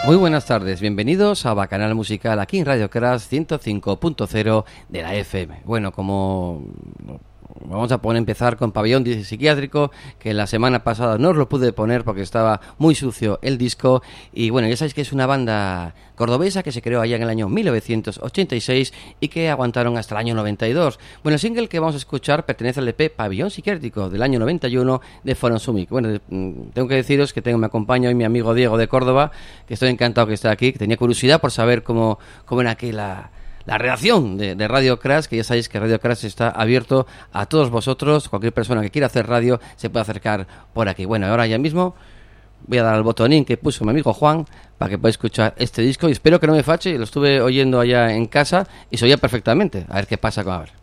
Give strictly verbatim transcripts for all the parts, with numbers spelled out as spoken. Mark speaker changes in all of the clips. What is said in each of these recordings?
Speaker 1: Muy buenas tardes, bienvenidos a Bacanal Musical aquí en Radio Crash ciento cinco punto cero de la F M. Bueno, como vamos a poner, empezar con Pabellón Psiquiátrico, que la semana pasada no os lo pude poner porque estaba muy sucio el disco. Y bueno, ya sabéis que es una banda cordobesa que se creó allá en el año mil novecientos ochenta y seis y que aguantaron hasta el año noventa y dos. Bueno, el single que vamos a escuchar pertenece al E P Pabellón Psiquiátrico del año noventa y uno de Forum Summit. Bueno, tengo que deciros que tengo, me acompaña hoy mi amigo Diego de Córdoba, que estoy encantado que esté aquí, que tenía curiosidad por saber cómo, cómo era aquí la... La redacción de, de Radio Crash, que ya sabéis que Radio Crash está abierto a todos vosotros. Cualquier persona que quiera hacer radio se puede acercar por aquí. Bueno, ahora ya mismo voy a dar al botonín que puso mi amigo Juan para que podáis escuchar este disco. Y espero que no me fache, lo estuve oyendo allá en casa y se oía perfectamente. A ver qué pasa con ahora.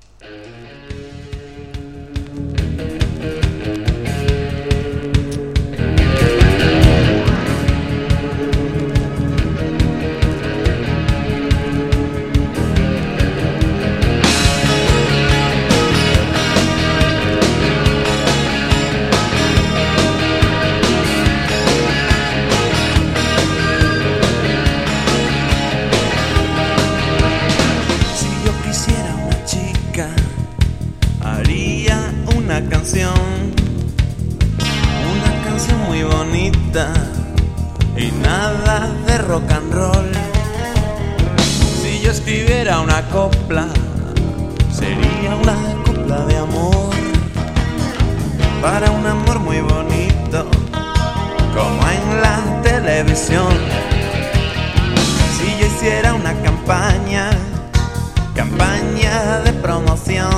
Speaker 2: Una canción muy bonita y nada de rock and roll. Si yo escribiera una copla, sería una copla de amor, para un amor muy bonito, como en la televisión. Si yo hiciera una campaña, campaña de promoción,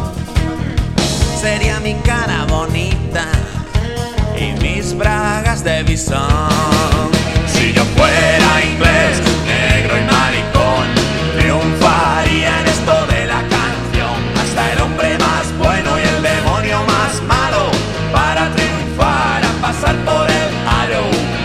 Speaker 2: sería mi cara bonita y mis bragas de bisón. Si yo fuera inglés, negro y maricón, triunfaría en esto de la canción. Hasta el hombre más bueno y el demonio más malo, para triunfar a pasar por el aro.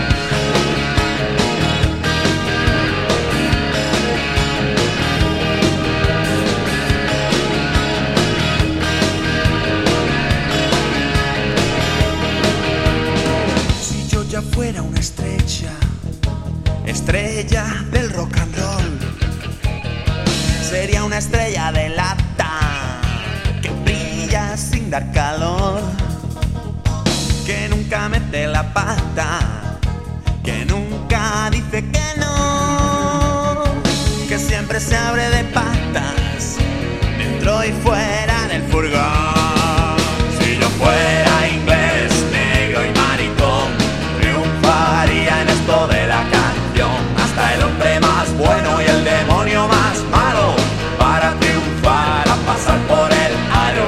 Speaker 2: Fuera una estrella, estrella del rock and roll, sería una estrella de lata que brilla sin dar calor, que nunca mete la pata, que nunca dice que no, que siempre se abre de patas, dentro y fuera del furgón. Si yo fuera inglés, negro y maricón, triunfaría en esto de la canción. Hasta el hombre más bueno y el demonio más malo, para triunfar a pasar por el aro.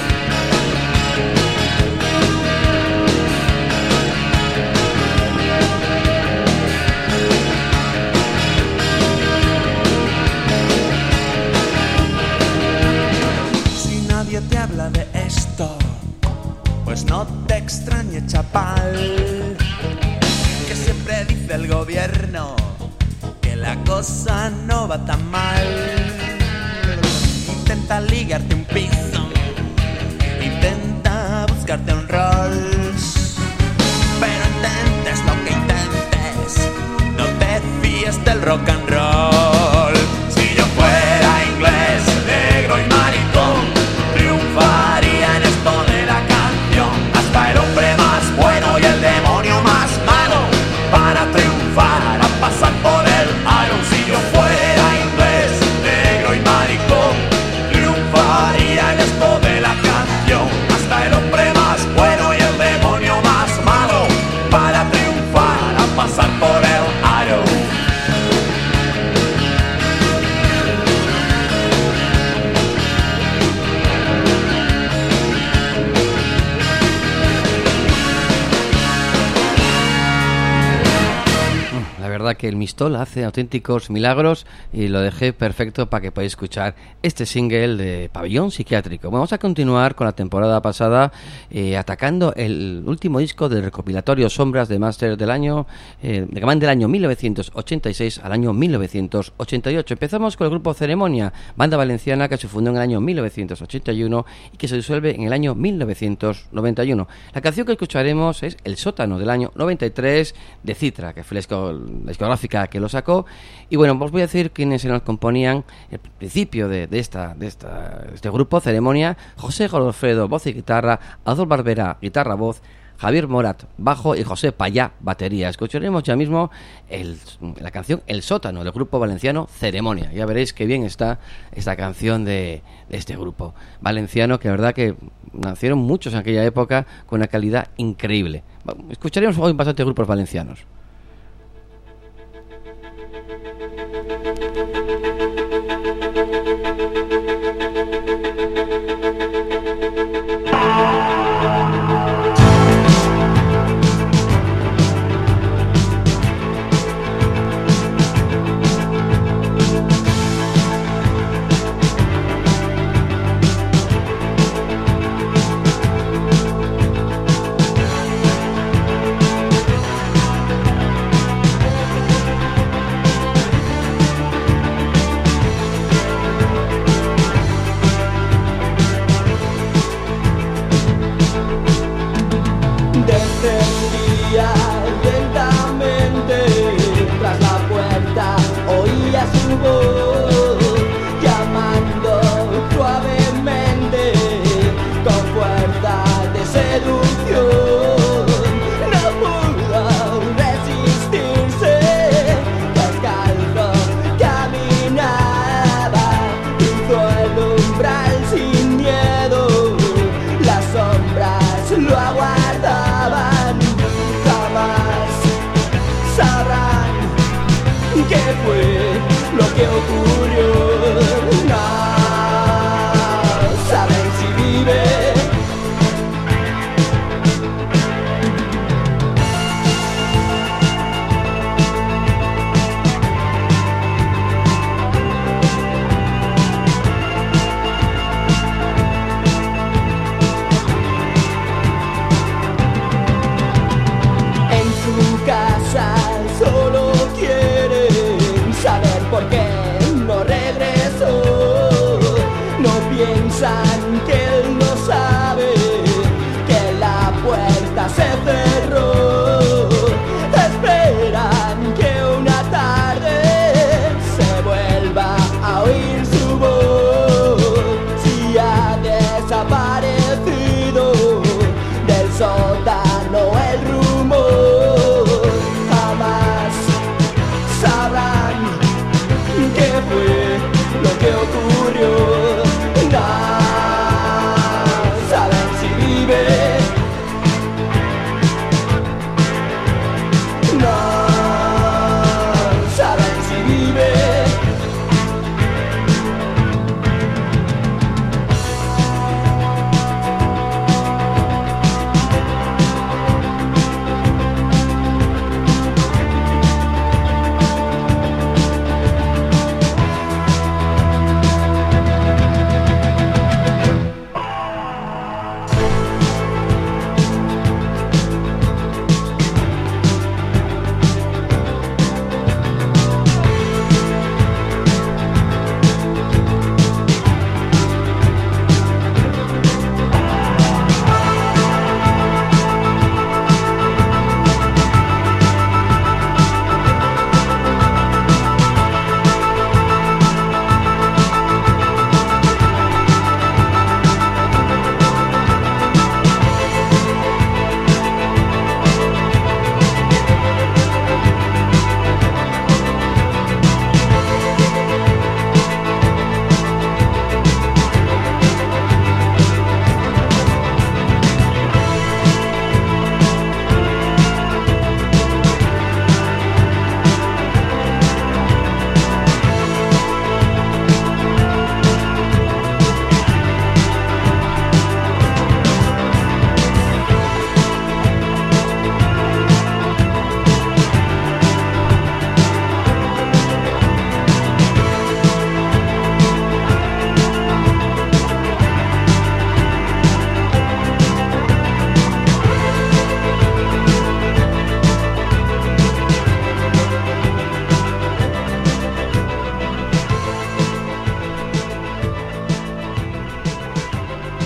Speaker 2: Si nadie te habla de esto, pues no te extrañe, chapal, que siempre dice el gobierno que la cosa no va tan mal. Intenta ligarte un piso, intenta buscarte un Rolls, pero intentes lo que intentes, no te fíes del rock and roll. Si yo fuera inglés, negro y maricón, triunfaría en esto de la canción. Hasta el hombre más bueno y el demonio más malo, para triunfar a pasar por el aro. Si yo fuera inglés, negro y maricón, triunfaría en esto de la canción. Hasta el hombre más bueno y el demonio más malo, para triunfar a pasar por el aro.
Speaker 1: Que el Mistol hace auténticos milagros y lo dejé perfecto para que podáis escuchar este single de Pabellón Psiquiátrico. Bueno, vamos a continuar con la temporada pasada, eh, atacando el último disco del recopilatorio Sombras de Master del año eh, de del año mil novecientos ochenta y seis al año mil novecientos ochenta y ocho. Empezamos con el grupo Ceremonia, banda valenciana que se fundó en el año mil novecientos ochenta y uno y que se disuelve en el año mil novecientos noventa y uno. La canción que escucharemos es El Sótano del año noventa y tres de Citra, que fue la discográfica que lo sacó. Y bueno, os voy a decir quiénes se nos componían el principio de, de, esta, de, esta, de este grupo, Ceremonia: José Godofredo, voz y guitarra; Adolfo Barbera, guitarra, voz; Javier Morat, bajo; y José Payá, batería. Escucharemos ya mismo el, la canción El Sótano, del grupo valenciano Ceremonia. Ya veréis qué bien está esta canción de, de este grupo valenciano, que la verdad que nacieron muchos en aquella época con una calidad increíble. Escucharemos hoy bastantes grupos valencianos.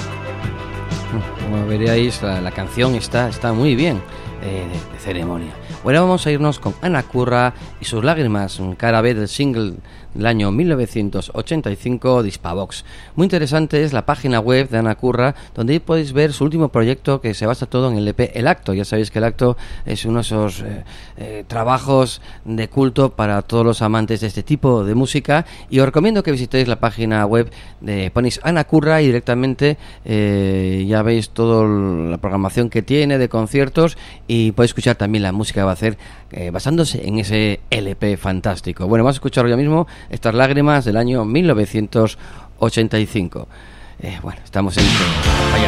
Speaker 1: Como veréis, la, la canción está, está muy bien, eh, de, de Ceremonia. Bueno, vamos a irnos con Ana Curra y sus lágrimas, cara B del single del año mil novecientos ochenta y cinco, Dispavox. Muy interesante es la página web de Ana Curra, donde ahí podéis ver su último proyecto, que se basa todo en el E P El Acto. Ya sabéis que El Acto es uno de esos eh, eh, trabajos de culto para todos los amantes de este tipo de música, y os recomiendo que visitéis la página web de ponéis Ana Curra y directamente eh, ya veis toda la programación que tiene de conciertos, y podéis escuchar también la música que va a hacer eh, basándose en ese L P fantástico. Bueno, vamos a escuchar ya mismo estas lágrimas del año mil novecientos ochenta y cinco. Eh, bueno, estamos en allá.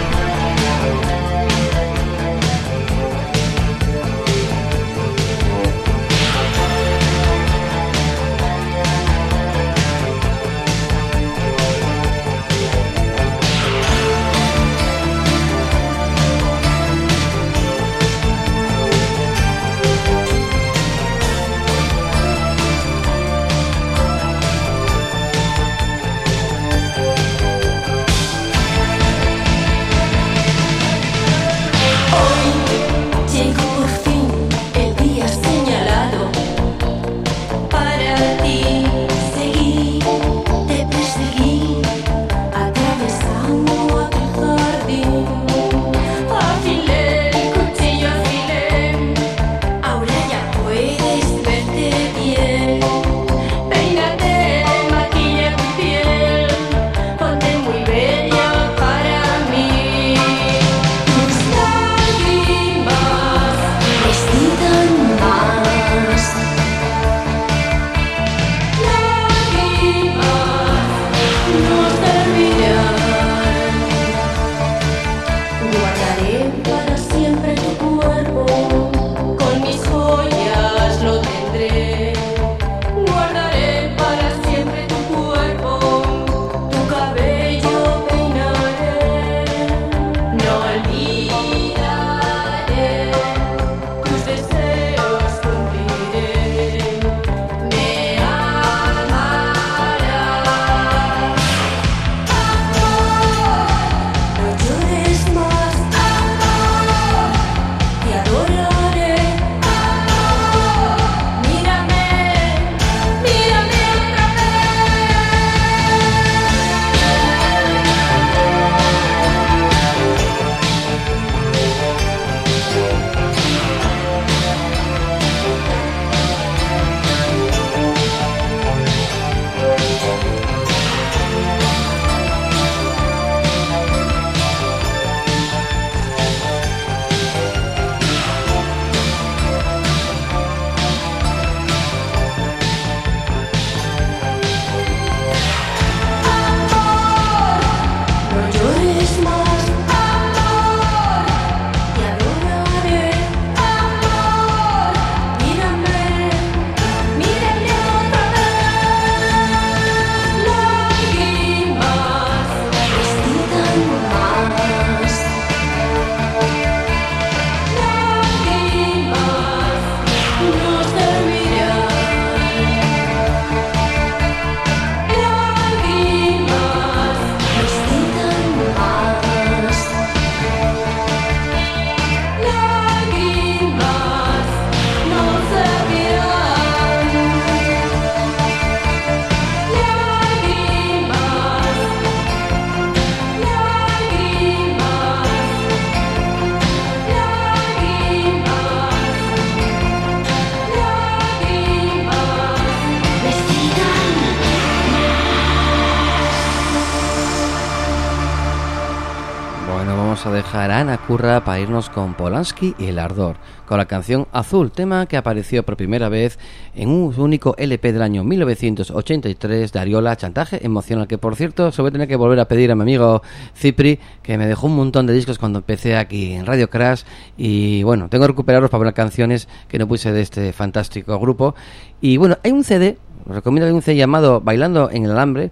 Speaker 1: A dejar a Ana Curra para irnos con Polanski y El Ardor, con la canción Azul, tema que apareció por primera vez en un único L P del año mil novecientos ochenta y tres de Ariola, Chantaje Emocional, que por cierto se voy a tener que volver a pedir a mi amigo Cipri, que me dejó un montón de discos cuando empecé aquí en Radio Crash, y bueno, tengo que recuperarlos para ver canciones que no puse de este fantástico grupo. Y bueno, hay un C D, os recomiendo, hay un C D llamado Bailando en el Alambre,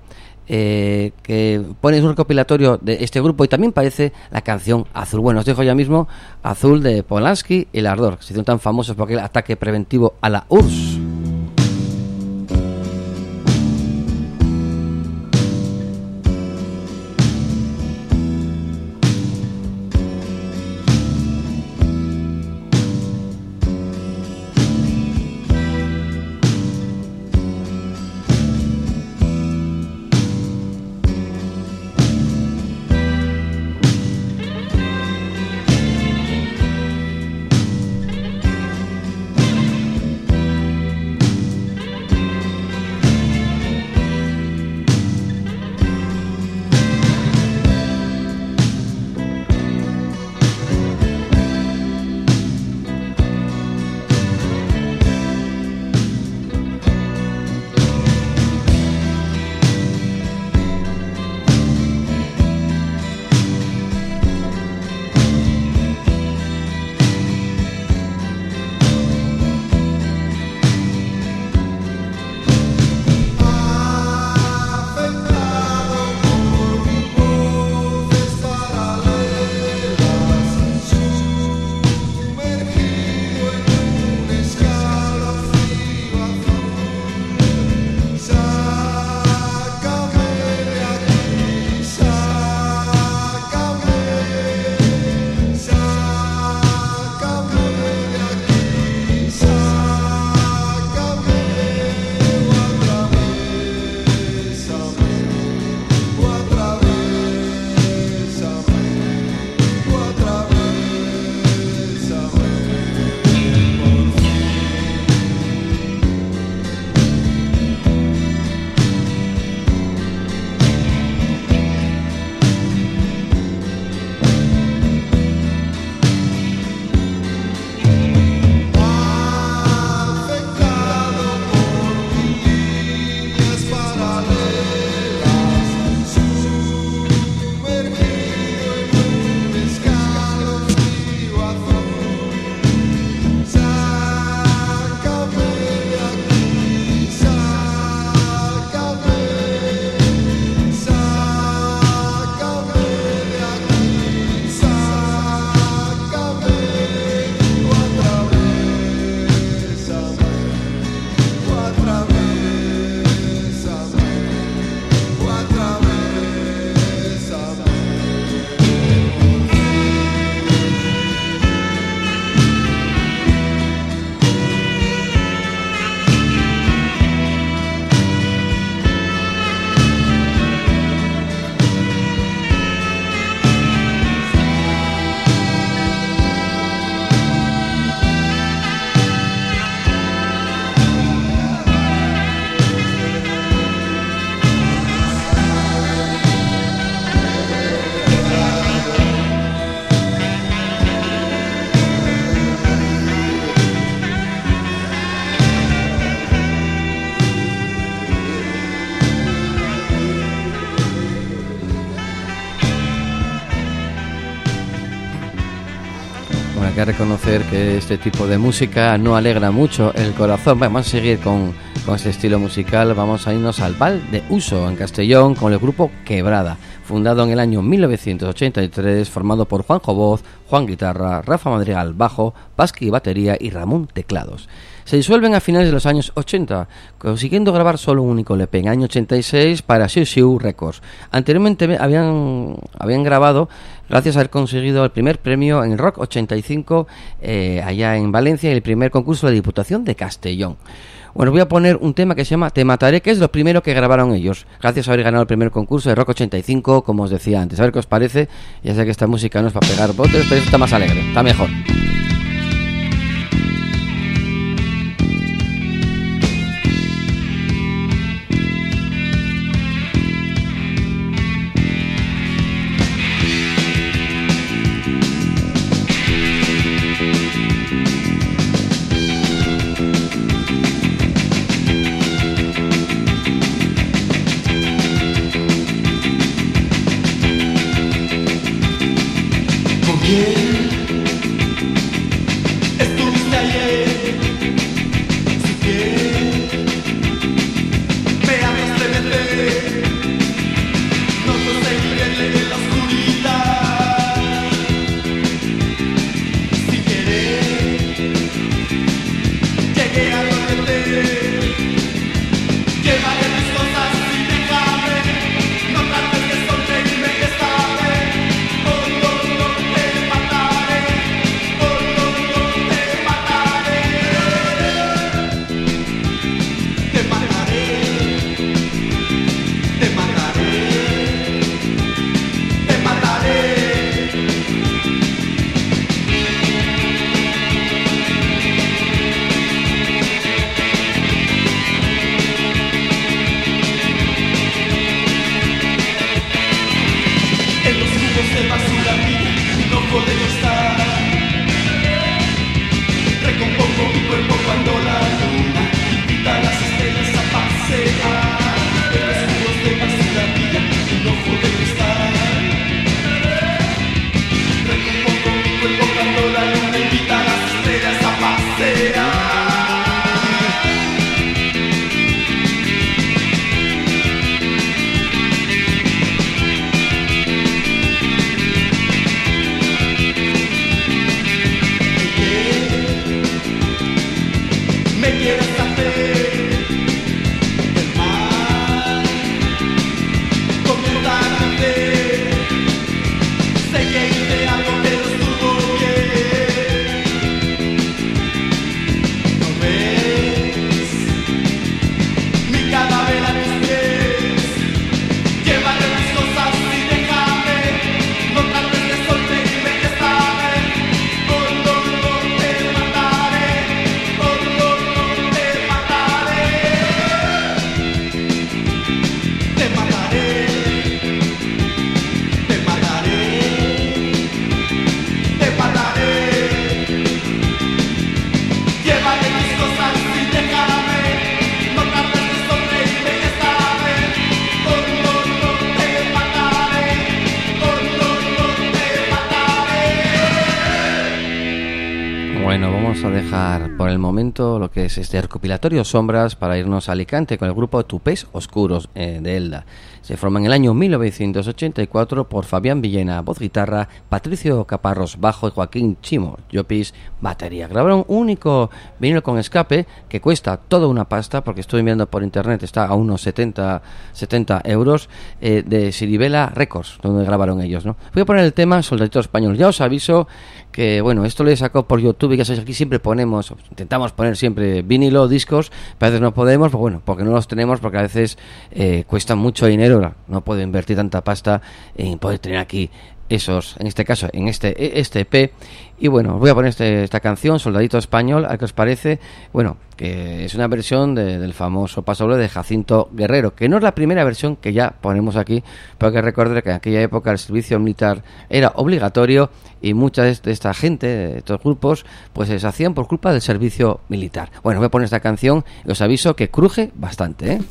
Speaker 1: Eh, que pones un recopilatorio de este grupo, y también parece la canción Azul. Bueno, os dejo ya mismo Azul de Polanski y El Ardor, que se hicieron tan famosos por aquel ataque preventivo a la U R S S. que reconocer que este tipo de música no alegra mucho el corazón. Bueno, vamos a seguir con, con este estilo musical. Vamos a irnos al Val de Uso, en Castellón, con el grupo Quebrada, fundado en el año mil novecientos ochenta y tres, formado por Juanjo Voz, Juan Guitarra, Rafa Madrigal Bajo, Pasqui Batería y Ramón Teclados. Se disuelven a finales de los años ochenta, consiguiendo grabar solo un único L P en el año ochenta y seis para Xiu Xiu Records. Anteriormente habían, habían grabado, gracias a haber conseguido el primer premio en el Rock ochenta y cinco, eh, allá en Valencia, y el primer concurso de la Diputación de Castellón. Bueno, voy a poner un tema que se llama Te Mataré, que es lo primero que grabaron ellos, gracias a haber ganado el primer concurso de Rock ochenta y cinco, como os decía antes. A ver qué os parece. Ya sé que esta música no es para pegar botes, pero está más alegre, está mejor. A dejar por el momento lo que es este recopilatorio Sombras para irnos a Alicante con el grupo Tupés Oscuros eh, de Elda. Se forma en el año mil novecientos ochenta y cuatro por Fabián Villena, voz guitarra, Patricio Caparros, bajo, y Joaquín Chimo, Llopis, batería. Grabaron un único vinilo con escape que cuesta toda una pasta, porque estoy viendo por internet, está a unos setenta euros, eh, de Siribela Records, donde grabaron ellos, ¿no? Voy a poner el tema Soldadito Español. Ya os aviso que, bueno, esto lo he sacado por YouTube y ya sabéis, aquí siempre ponemos, intentamos poner siempre vinilo, discos, pero a veces no podemos, pues bueno, porque no los tenemos, porque a veces eh, cuestan mucho dinero, no puedo invertir tanta pasta en poder tener aquí esos, en este caso, en este este E P. Y bueno, os voy a poner este, esta canción, Soldadito Español, a que os parece. Bueno, que es una versión de, del famoso pasodoble de Jacinto Guerrero, que no es la primera versión que ya ponemos aquí, pero hay que recordar que en aquella época el servicio militar era obligatorio y mucha de esta gente, de estos grupos, pues se hacían por culpa del servicio militar. Bueno, voy a poner esta canción y os aviso que cruje bastante, ¿eh?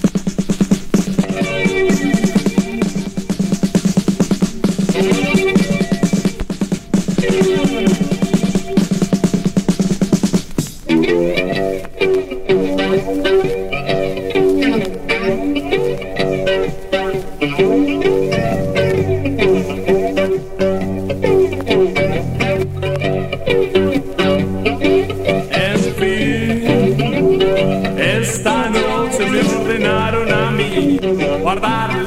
Speaker 3: Thank you.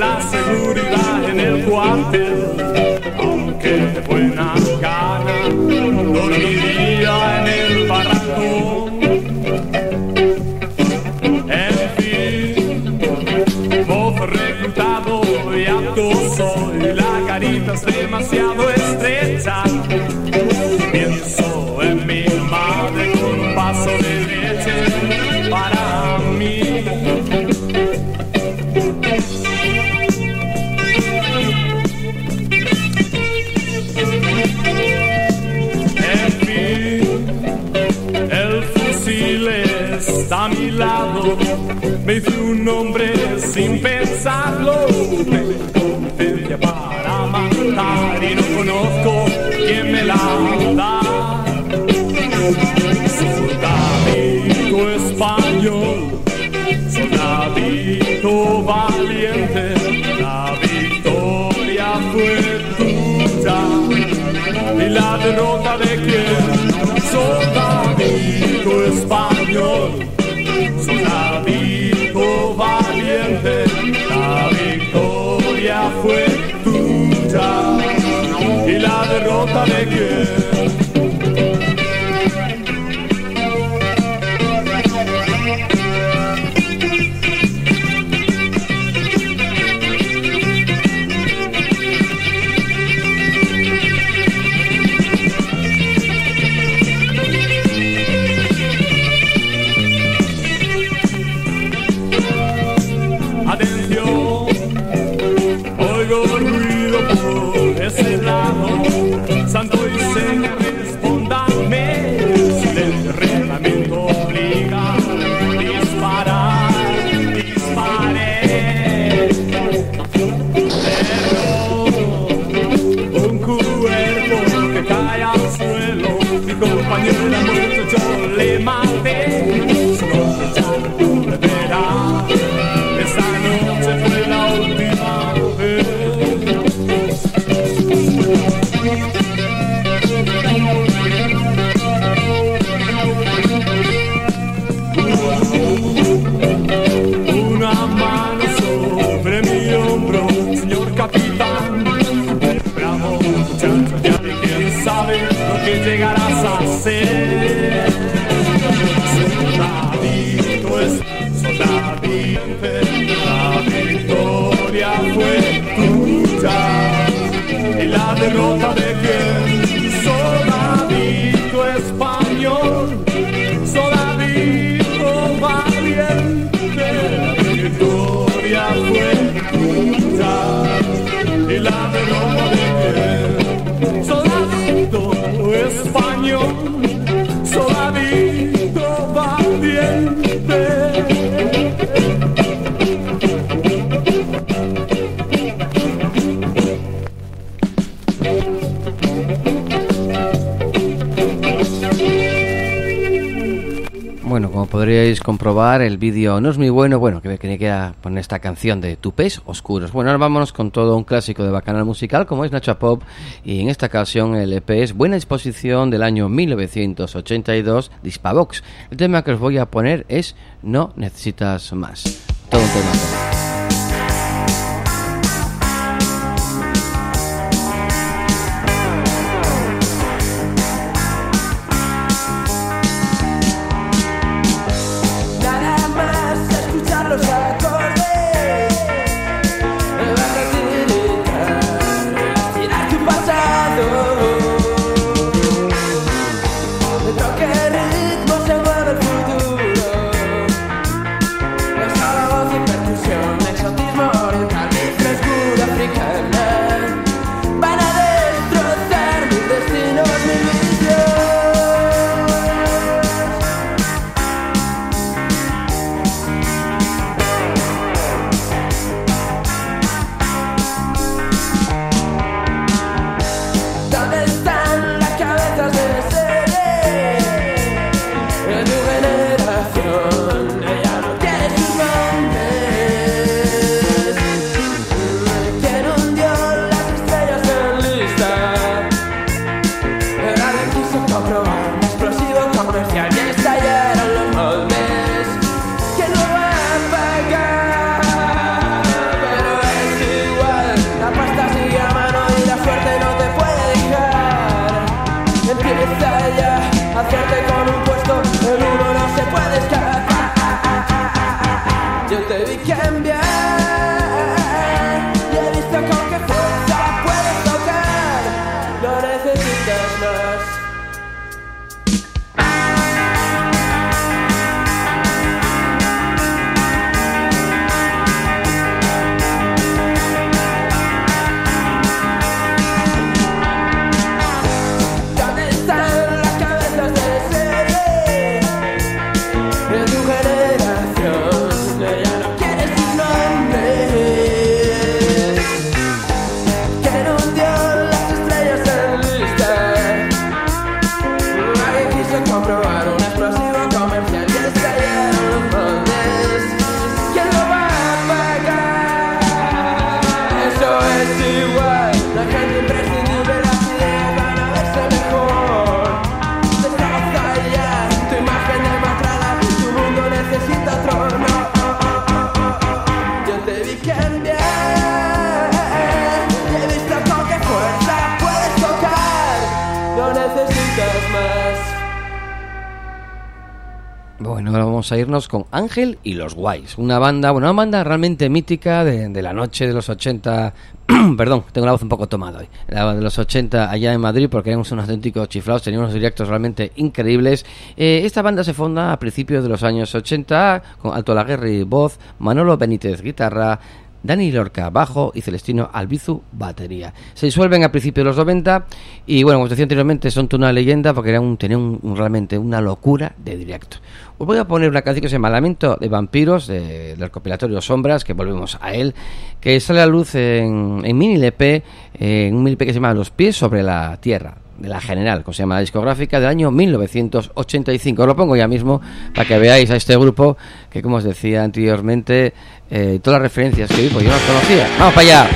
Speaker 3: la seguridad en el cuartel, aunque de buena gana dormiría en el barracón. En fin, mozo reclutado y apto soy, la carita es demasiado estrecha. Pienso en mi madre con un vaso de leche para mí. En fin, el fusil está a mi lado, me hice un hombre sin pensarlo. Tengo licencia para matar y no conozco quién me la da. Soldadito español, soldadito valiente, la victoria fue tuya y la derrota de quién. Soldadito español, soldadito valiente, la victoria fue tuya y la derrota de quién. Ese lado, santo y seña, respóndame. Si el reglamento obliga, disparar, disparé. Pero un cuerpo que cae al suelo, mi compañero ha muerto, yo le maté. Su nombre ya no me verá. Esa noche fue la última vez. Una mano sobre mi hombro, señor capitán. Bravo muchacho, ya de quién sabe lo que llegarás a ser. Soldadito es soldadito, la victoria fue tuya y la derrota de quién. Soldadito español, soldadito valiente, la victoria fue tuya y la derrota de quién. Soldadito español, soldadito valiente.
Speaker 1: Bueno, como podríais comprobar, el vídeo no es muy bueno. Bueno, que me quería poner esta canción de Tupés Oscuros. Bueno, ahora vámonos con todo un clásico de Bacanal Musical, como es Nacha Pop. Y en esta ocasión el E P es Buena Disposición del año mil novecientos ochenta y dos, de Hispavox. El tema que os voy a poner es No Necesitas Más. Todo un tema.
Speaker 4: Ritmo se mueve el futuro, no solo voz y percusión. es igual, la gente imprescindible, las ideas van a verse mejor. Destroza ya tu imagen demacrada, tu mundo necesita otro. No, oh, oh, oh, oh, oh. Yo te vi cambiar y he visto con qué fuerza puedes tocar. No necesitas más.
Speaker 1: Bueno, ahora vamos a irnos con Ángel y los Guays, una banda, bueno, una banda realmente mítica de, de la noche de los ochenta, perdón, tengo la voz un poco tomada hoy, la de los ochenta allá en Madrid, porque éramos unos auténticos chiflados, teníamos unos directos realmente increíbles. Eh, esta banda se funda a principios de los años ochenta, con Alto Laguerri voz, Manolo Benítez guitarra, Dani Lorca bajo y Celestino Albizu batería. Se disuelven a principios de los noventa y bueno, como os decía anteriormente, son una leyenda porque era un, tenían un, un, realmente una locura de directo. Os voy a poner una canción que se llama Lamento de Vampiros, de, del recopilatorio Sombras, que volvemos a él, que sale a la luz en, en mini L P, en un mini L P que se llama Los pies sobre la tierra, de la General, como se llama la discográfica, del año mil novecientos ochenta y cinco. Os lo pongo ya mismo para que veáis a este grupo que, como os decía anteriormente, eh, todas las referencias que vi, pues yo no las conocía. ¡Vamos para allá!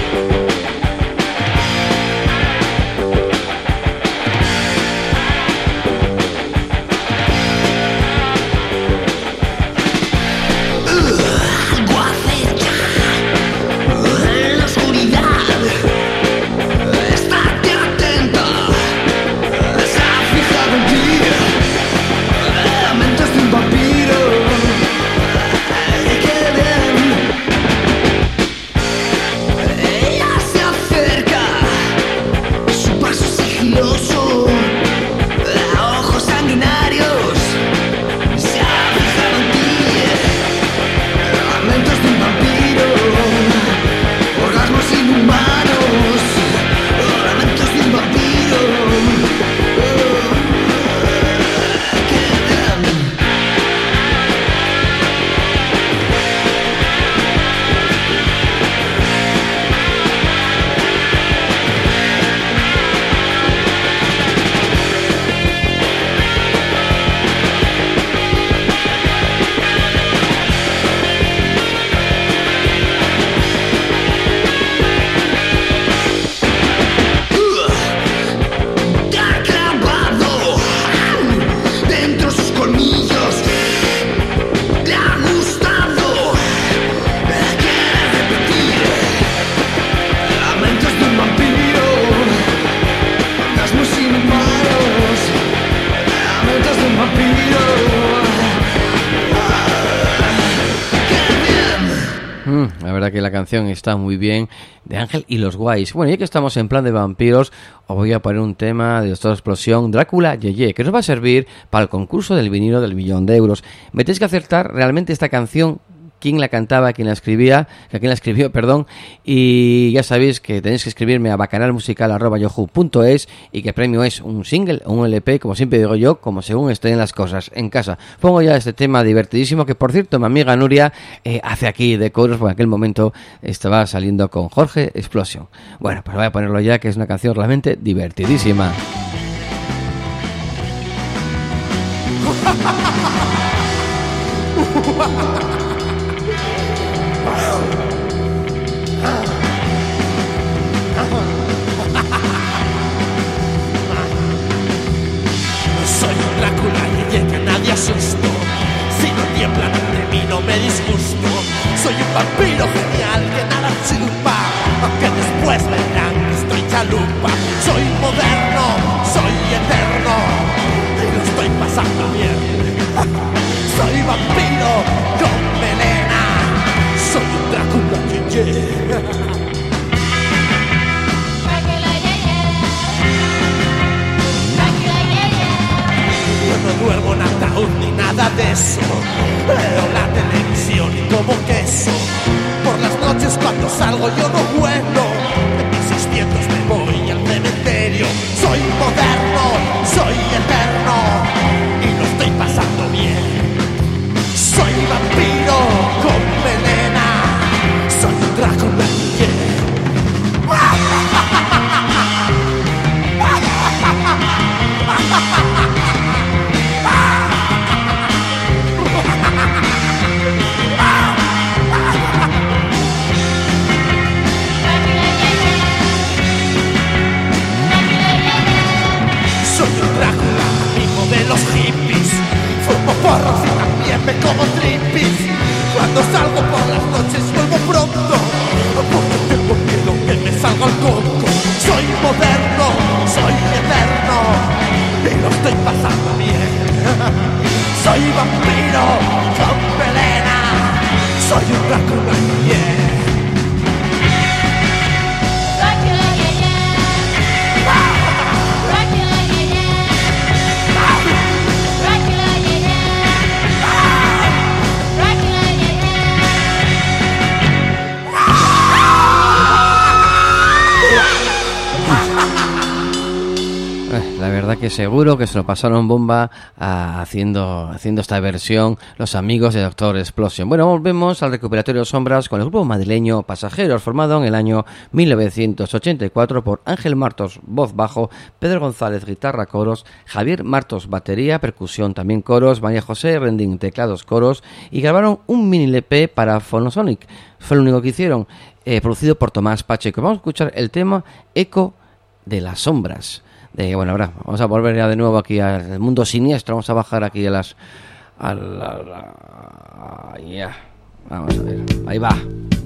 Speaker 1: La verdad que la canción está muy bien, de Ángel y los Guays. Bueno, ya que estamos en plan de vampiros, os voy a poner un tema de Doctor Explosión, Drácula Yeye, que nos va a servir para el concurso del vinilo del millón de euros. Me tenéis que acertar realmente esta canción, quién la cantaba, quién la escribía, quién la escribió, perdón, y ya sabéis que tenéis que escribirme a bacanalmusical arroba yahoo punto es y que el premio es un single o un L P, como siempre digo yo, como según estén las cosas en casa. Pongo ya este tema divertidísimo que, por cierto, mi amiga Nuria eh, hace aquí de coros, porque en aquel momento estaba saliendo con Jorge Explosion. Bueno, pues voy a ponerlo ya, que es una canción realmente divertidísima.
Speaker 2: Soy un Drácula y que nadie asustó. Si no tiemblan ante mí no me disgusto. Soy un vampiro genial que nada chupa, aunque después verán que estoy chalupa. Soy moderno, soy eterno y lo estoy pasando bien. Soy vampiro con melena. Soy un Drácula que yeah. No duermo en ataúd ni nada de eso. Veo la televisión y como queso. Por las noches cuando salgo yo no vuelo. En mil seiscientos me voy al cementerio. Soy moderno, soy eterno y lo estoy pasando bien. Soy vampiro con melena. Soy un Drácula yeah.
Speaker 5: me como tripis. Cuando salgo por las noches vuelvo pronto, porque tengo miedo que me salga el coco. Soy moderno, soy eterno y lo estoy pasando bien. Soy vampiro con melena, soy un Drácula bien.
Speaker 1: La verdad que seguro que se lo pasaron bomba a, haciendo, haciendo esta versión los amigos de Doctor Explosion. Bueno, volvemos al recuperatorio Sombras con el grupo madrileño Pasajeros, formado en el año mil novecientos ochenta y cuatro por Ángel Martos, voz bajo, Pedro González, guitarra, coros, Javier Martos, batería, percusión, también coros, María José Rendín, teclados, coros, y grabaron un mini L P para Phonosonic. Fue lo único que hicieron, eh, producido por Tomás Pacheco. Vamos a escuchar el tema Eco de las Sombras. De, bueno, ahora vamos a volver ya de nuevo aquí al mundo siniestro. Vamos a bajar aquí a las... A la, a la, yeah. Vamos a ver, ahí va.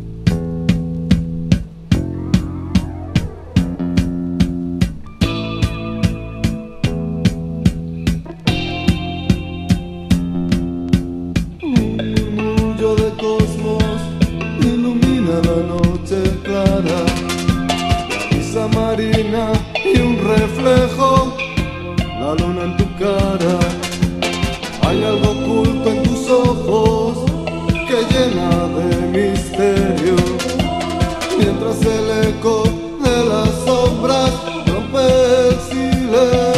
Speaker 6: Un murmullo de cosmos ilumina la noche clara, la brisa marina y un reflejo, la luna en tu cara. Hay algo oculto en tus ojos que llena de misterio, mientras el eco de las sombras rompe el silencio.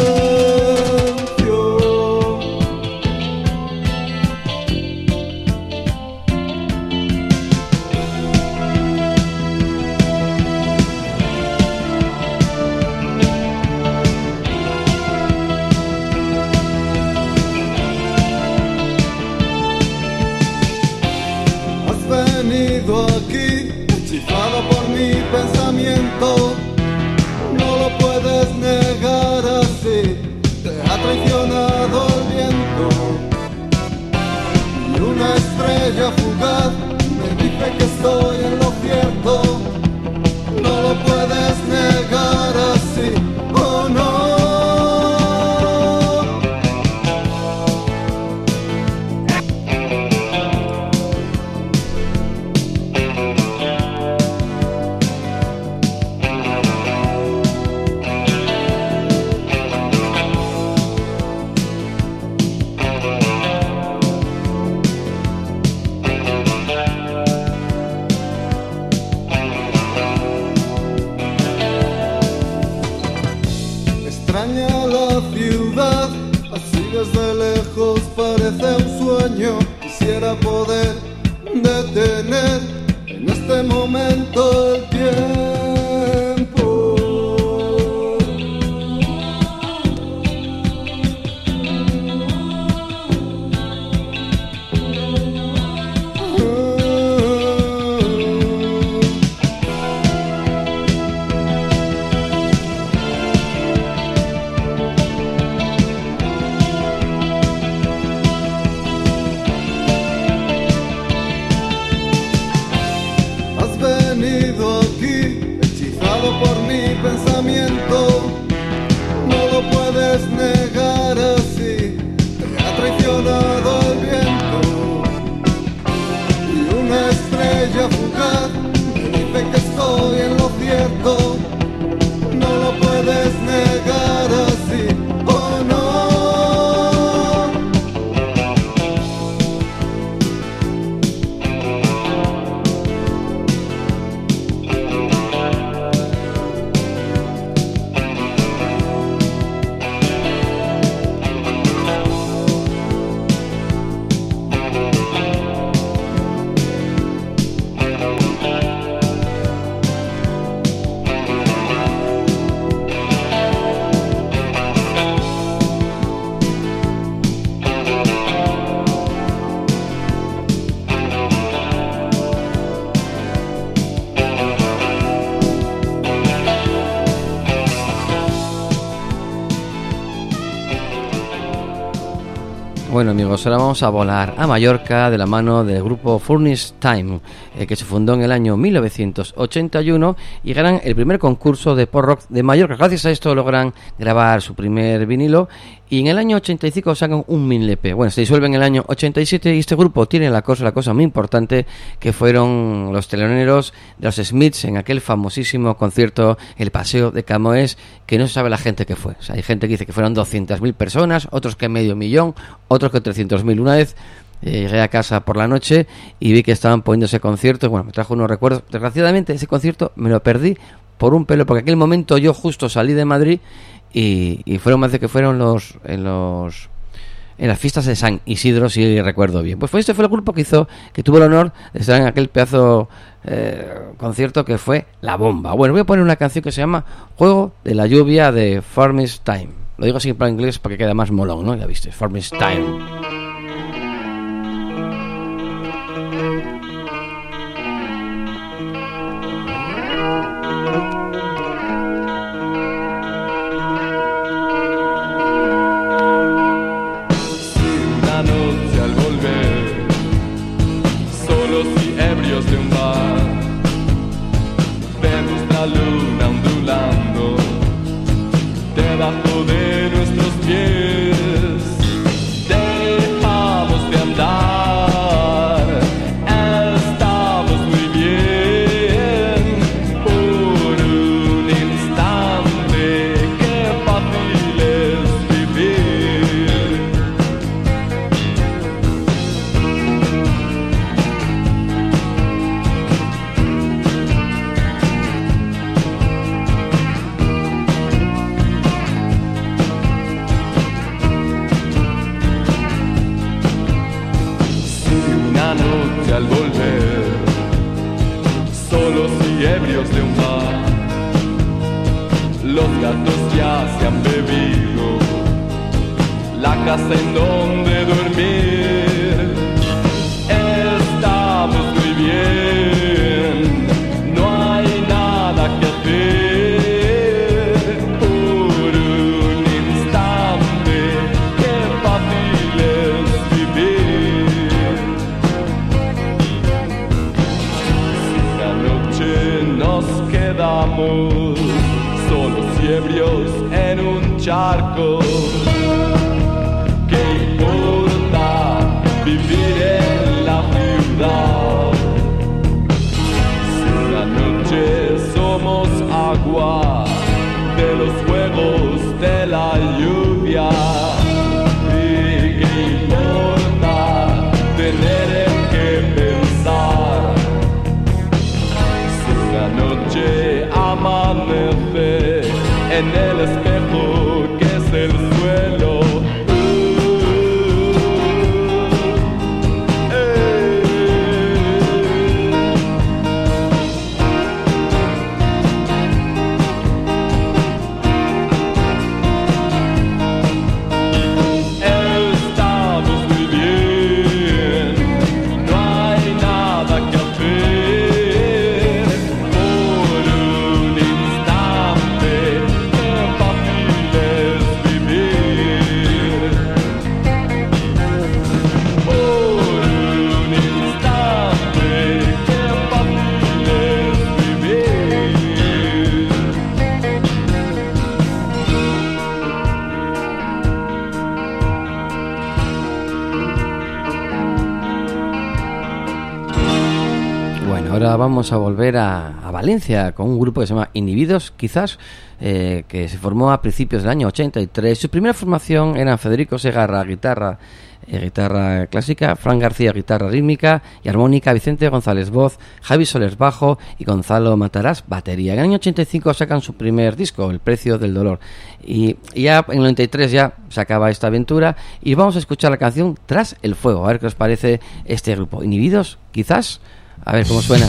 Speaker 6: Aquí, hechizado por mi pensamiento, no lo puedes negar así, te ha traicionado el viento. Y una estrella fugaz me dice que estoy en lo cierto, no lo puedes negar así, oh no. Desde lejos parece un sueño, quisiera poder detener en este momento el tiempo. Pensamiento, no lo puedes negar así, te ha traicionado el viento. Y una estrella fugaz me dice que estoy en lo cierto, no lo puedes negar así, oh no.
Speaker 1: Bueno, amigos, ahora vamos a volar a Mallorca de la mano del grupo Furnace Time, eh, que se fundó en el año mil novecientos ochenta y uno y ganan el primer concurso de pop rock de Mallorca. Gracias a esto logran grabar su primer vinilo y en el año ochenta y cinco sacan un mini L P. Bueno, se disuelve en el año ochenta y siete y este grupo tiene la cosa, la cosa muy importante, que fueron los teloneros de los Smiths en aquel famosísimo concierto El Paseo de Camões, que no se sabe la gente que fue. O sea, hay gente que dice que fueron doscientas mil personas, otros que medio millón, otros que trescientos mil. Una vez eh, llegué a casa por la noche y vi que estaban poniendo ese concierto. Bueno, me trajo unos recuerdos. Desgraciadamente ese concierto me lo perdí por un pelo, porque en aquel momento yo justo salí de Madrid y, y fueron más de que fueron los en los en las fiestas de San Isidro, si recuerdo bien. Pues fue este fue el grupo que hizo, que tuvo el honor de estar en aquel pedazo eh, concierto que fue La Bomba. Bueno, voy a poner una canción que se llama Juego de la Lluvia de Furnace Time. Lo digo así en plan inglés para que quede más molón, ¿no? Ya viste, Furnace Time. Vamos a volver a, a Valencia con un grupo que se llama Inhibidos, quizás, eh, que se formó a principios del año ochenta y tres. Su primera formación eran Federico Segarra, guitarra, eh, guitarra clásica, Fran García, guitarra rítmica y armónica, Vicente González, voz, Javi Soler, bajo y Gonzalo Matarás, batería. En el año ochenta y cinco sacan su primer disco, El Precio del Dolor. Y, y ya en el noventa y tres ya se acaba esta aventura y vamos a escuchar la canción Tras el Fuego. A ver qué os parece este grupo. Inhibidos, quizás. A ver cómo suena.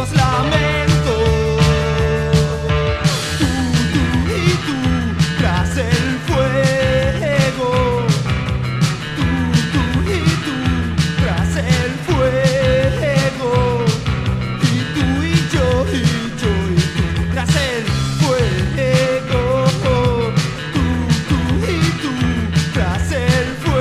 Speaker 2: los lamentos. Tú, tú y tú, tras el fuego. Tú, tú y tú, tras el fuego. Y tú y yo, y yo y tú, tras el fuego. Tú, tú y tú, tras el fuego.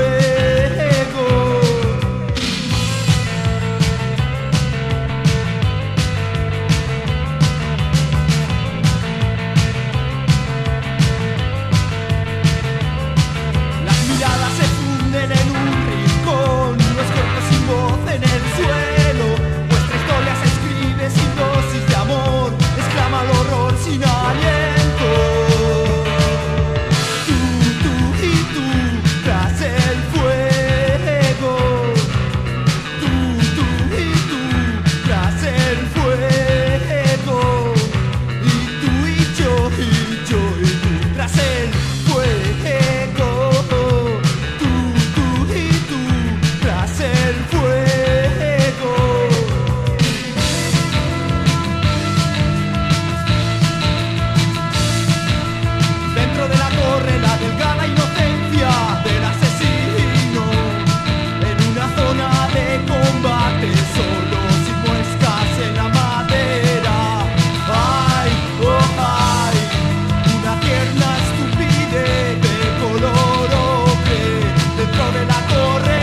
Speaker 2: Las miradas se funden en un rincón, los cuerpos sin voz en el suelo. Vuestra historia se escribe sin dosis de amor, exclama el horror sin aliento. Tú, tú y tú, tras el fuego. Tú, tú y tú, tras el fuego. Y tú y yo, y yo y tú, tras el fuego. Tú, tú y tú, tras el fuego. Dentro de la torre la delgada inocencia del asesino. En una zona de combate solo sin muescas en la madera. Ay, oh ay, una tierna estupidez de color ocre dentro de la torre.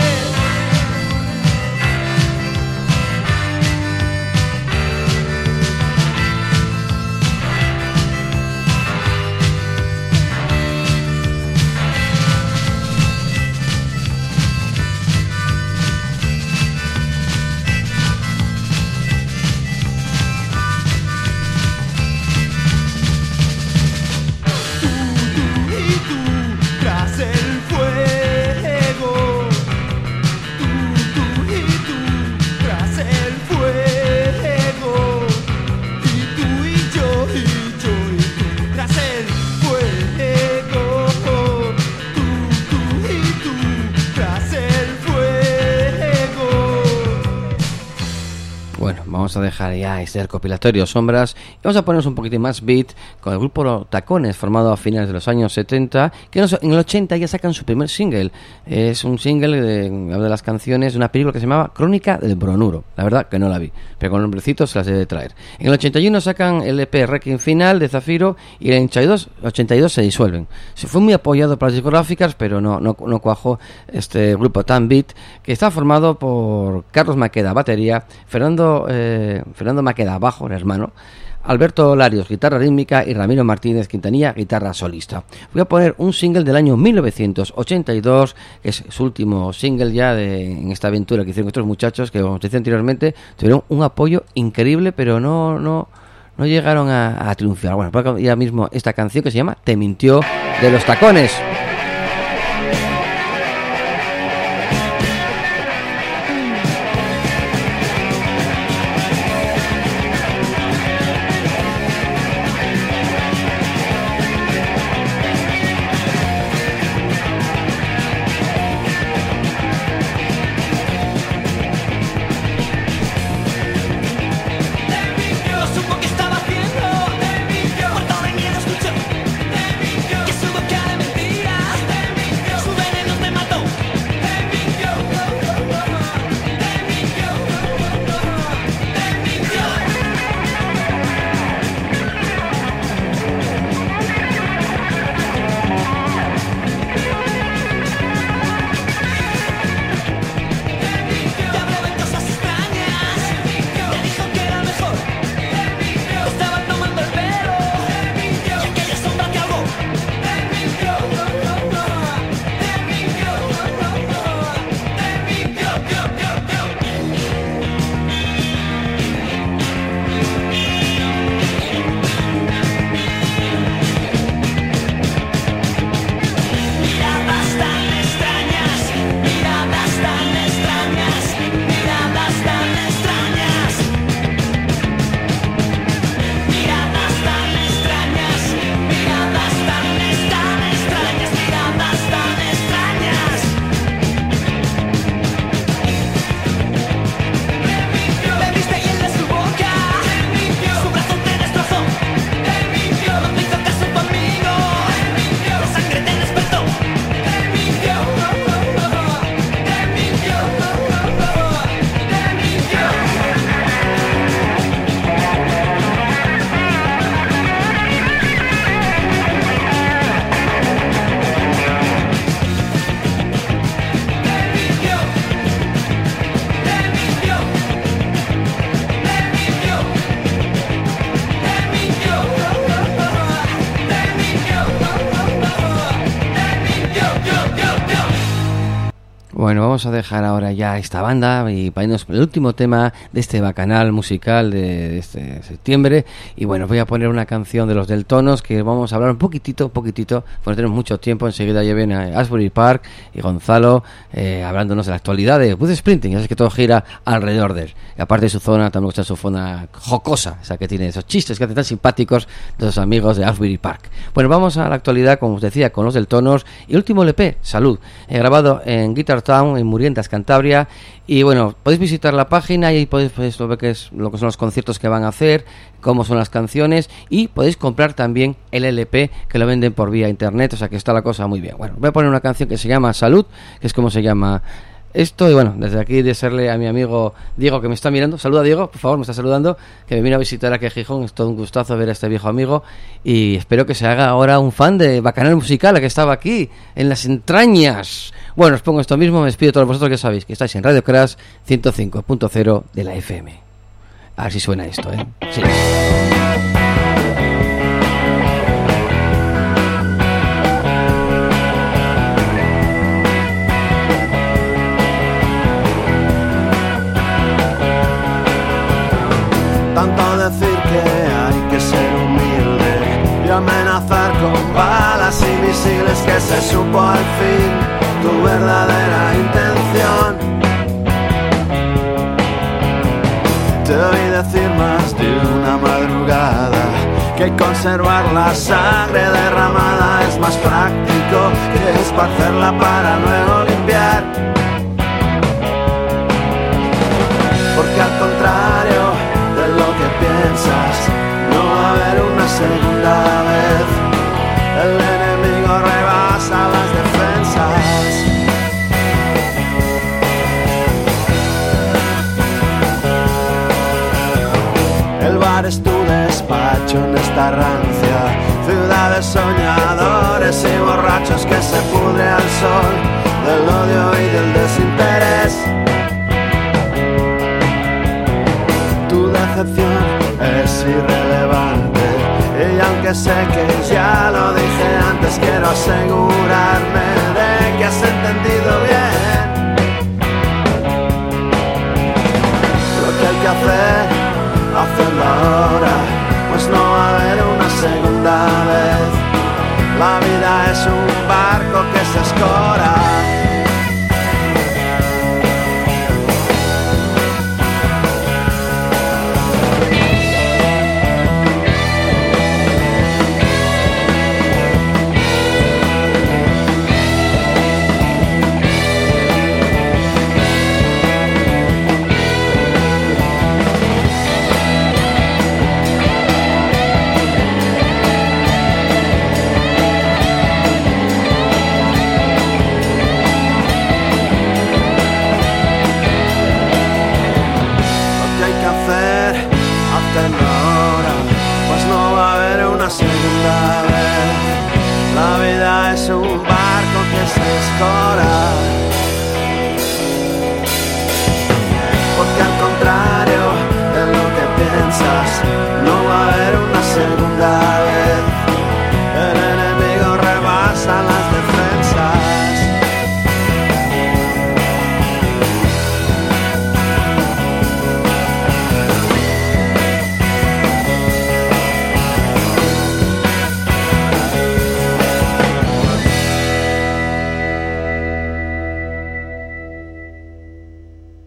Speaker 2: Tú, tú y tú, tras el fuego. Tú, tú y tú, tras el fuego. Y tú y yo, y yo y tú, tras el fuego. Tú, tú y tú, tras el fuego.
Speaker 1: Bueno, vamos a dejar ya este recopilatorio Sombras y vamos a ponernos un poquitín más beat con el grupo Tacones, formado a finales de los años setenta, que en el ochenta ya sacan su primer single. Es un single de, de las canciones de una película que se llamaba Crónica del Bronuro. La verdad que no la vi, pero con nombrecitos se las debe traer. En el ochenta y uno sacan el E P Requiem Final de Zafiro y en el ochenta y dos, ochenta y dos se disuelven. Se fue muy apoyado por las discográficas, pero no, no, no cuajó este grupo Tan Beat, que está formado por Carlos Maqueda, batería, Fernando eh, Fernando Maqueda, bajo, el hermano, Alberto Larios, guitarra rítmica, y Ramiro Martínez Quintanilla, guitarra solista. Voy a poner un single del año mil novecientos ochenta y dos, que es su último single ya de, en esta aventura que hicieron estos muchachos, que como te decía anteriormente, tuvieron un apoyo increíble, pero no, no, no llegaron a, a triunfar. Bueno, pues ya mismo esta canción que se llama Te mintió, de Los Tacones.
Speaker 2: No supo qué estaba haciendo, muerto de miedo escuchó, que su boca de mentira.
Speaker 1: Bueno, vamos a dejar ahora ya esta banda y para irnos con el último tema de este bacanal musical de este septiembre. Y bueno, voy a poner una canción de los Deltonos que vamos a hablar un poquitito, poquitito, porque tenemos mucho tiempo. Enseguida ya viene Asbury Park y Gonzalo eh, hablándonos de la actualidad de Bruce Springsteen. Ya sabes que todo gira alrededor de él. Y aparte de su zona, también está su zona jocosa, esa que tiene esos chistes que hacen tan simpáticos de los amigos de Asbury Park. Bueno, vamos a la actualidad, como os decía, con los Deltonos y el último L P, Salud, eh, grabado en Guitar Town, en Murientas, Cantabria. Y bueno, podéis visitar la página y podéis pues, ver qué es lo que son los conciertos que van a hacer, cómo son las canciones, y podéis comprar también el L P que lo venden por vía internet, o sea que está la cosa muy bien. Bueno, voy a poner una canción que se llama Salud, que es como se llama esto. Y bueno, desde aquí desearle a mi amigo Diego, que me está mirando, saluda Diego, por favor, me está saludando, que me vino a visitar aquí a Gijón. Es todo un gustazo ver a este viejo amigo y espero que se haga ahora un fan de Bacanal Musical, que estaba aquí en las entrañas. Bueno, os pongo esto mismo, me despido de todos vosotros que sabéis que estáis en Radio Crash ciento cinco punto cero de la F M. A ver si suena esto, ¿eh? Sí.
Speaker 2: Tanto decir que hay que ser humilde y amenazar con balas invisibles, que se supo al fin tu verdadera intención. Te oí decir más de una madrugada que conservar la sangre derramada es más práctico que esparcerla para luego limpiar. Porque al contrario de lo que piensas, no va a haber una segunda vez. El enemigo rebasa las defensas. El bar es tu despacho en esta rancia ciudad de soñadores y borrachos que se pudre al sol del odio y del desinterés. Tu decepción es irrelevante y aunque sé que ya lo dije antes, quiero asegurarme de que has entendido bien lo que hay que hacer, hacerlo ahora, pues no va a haber una segunda vez. La vida es un barco que se escora. Segunda vez, la vida es un barco que se escora.